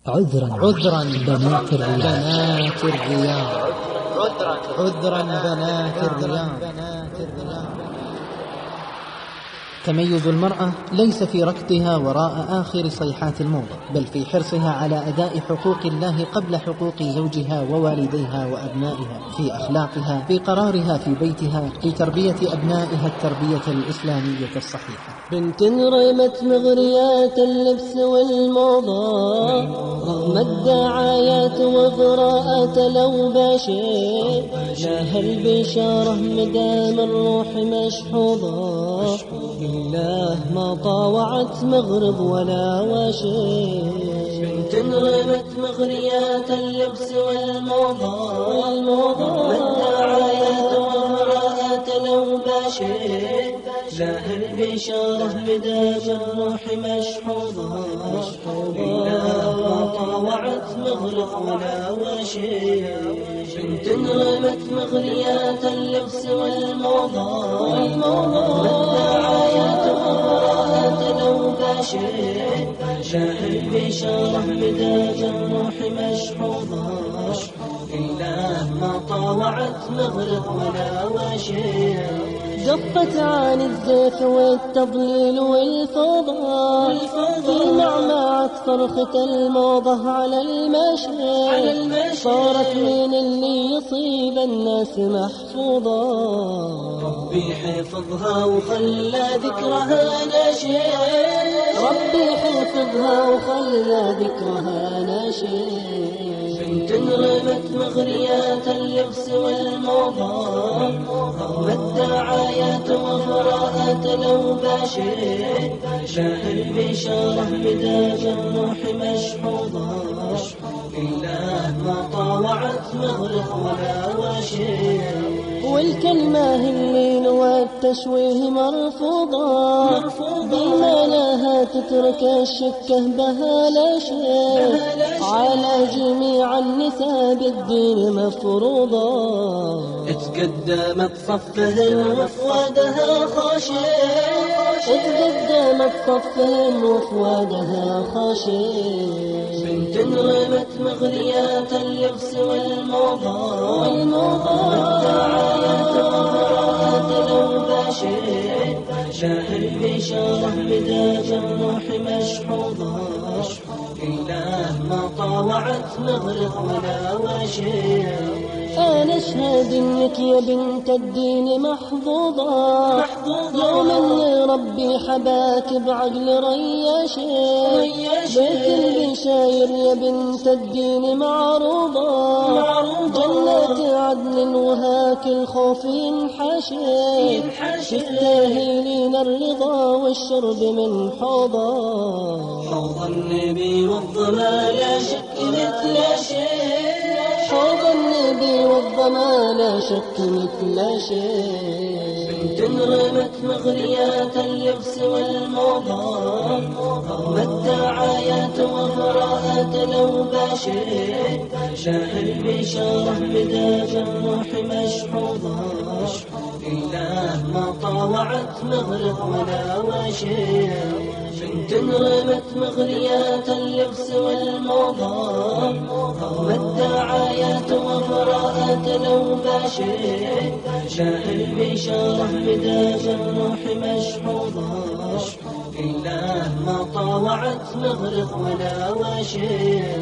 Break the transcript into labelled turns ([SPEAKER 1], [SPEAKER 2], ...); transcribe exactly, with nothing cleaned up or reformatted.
[SPEAKER 1] عذرا عذرا بنات الرياض بنات الرياض عذرا بنات الرياض. تميز المرأة ليس في ركضها وراء آخر صيحات الموضة، بل في حرصها على أداء حقوق الله قبل حقوق زوجها ووالديها وأبنائها، في أخلاقها، في قرارها في بيتها، في تربية أبنائها التربية الإسلامية الصحيحة.
[SPEAKER 2] بنت رمت مغريات اللبس والموضة، رغم الدعايات وغراءات الأوباشي، لها البشارة مدام الروح مشحوظة، بالله ما طاوعت مغرب ولا واشي. بنت رمت مغريات اللبس والموضة، رغم الدعايات وغراءات الأوباشي، لها البشارة مدام الروح مشحوظة، بالله ما طاوعت مغرب ولا واشي. بنت رمت مغريات اللبس والموضة، والدعايات وغراءات الأوباشي، لها البشارة مدام الروح مشحوظة، بالله ما طاوعت مغرب ولا واشي. جفت عن الزيف والتضليل والفضاء، في معمعة فرخة الموضة على المشي، صارت من اللي يصيب الناس محفوظة. ربي حفظها وخلى ذكرها ناشي، ربي حفظها وخلى ذكرها ناشي. بنت رمت مغريات اللبس والموضة، رغم الدعايات وغراءات الأوباشي، لها البشارة مدام الروح مشحوظة، بالله ما طاوعت مغرب ولا واشي. والكلمة اللين والتشويه مرفوضة، بما لها تترك الشكه بها لا شيء، على جميع النساء بالدين مفروضة. اتقدمت صفهن وفوادها خاشع، اتقدمت صفهن وفوادها خاشع. بنت رمت مغريات اللبس والموضة، والدعايات وغراءات الأوباشي، لها البشارة مدام الروح مشحوظة، بالله ما طاوعت مغرب ولا واشي. أنا أشهد إنك يا بنت الدين محظوظة، يوم اللي ربي حباك بعقل رياشي، بيت البشاير يا بنت الدين معروضة، جنة عدن وهاك الخوف ينحشي، تستاهلين الرضا والشرب من حوضة. حوض النبي والظما لا شك مثل شيء، حوض النبي والظما لا شك مثل شيء. بنت رمت مغريات اللبس والموضة، رغم الدعايات وغراءات الأوباشي، لها البشارة مدام الروح مشحوظة، بالله ما طاوعت مغرب ولا واشي. بنت رمت مغريات اللبس والموضة، رغم الدعايات وغراءات الأوباشي، لها البشارة مدام الروح مشحوظة، بالله ما طاوعت مغرب ولا واشي.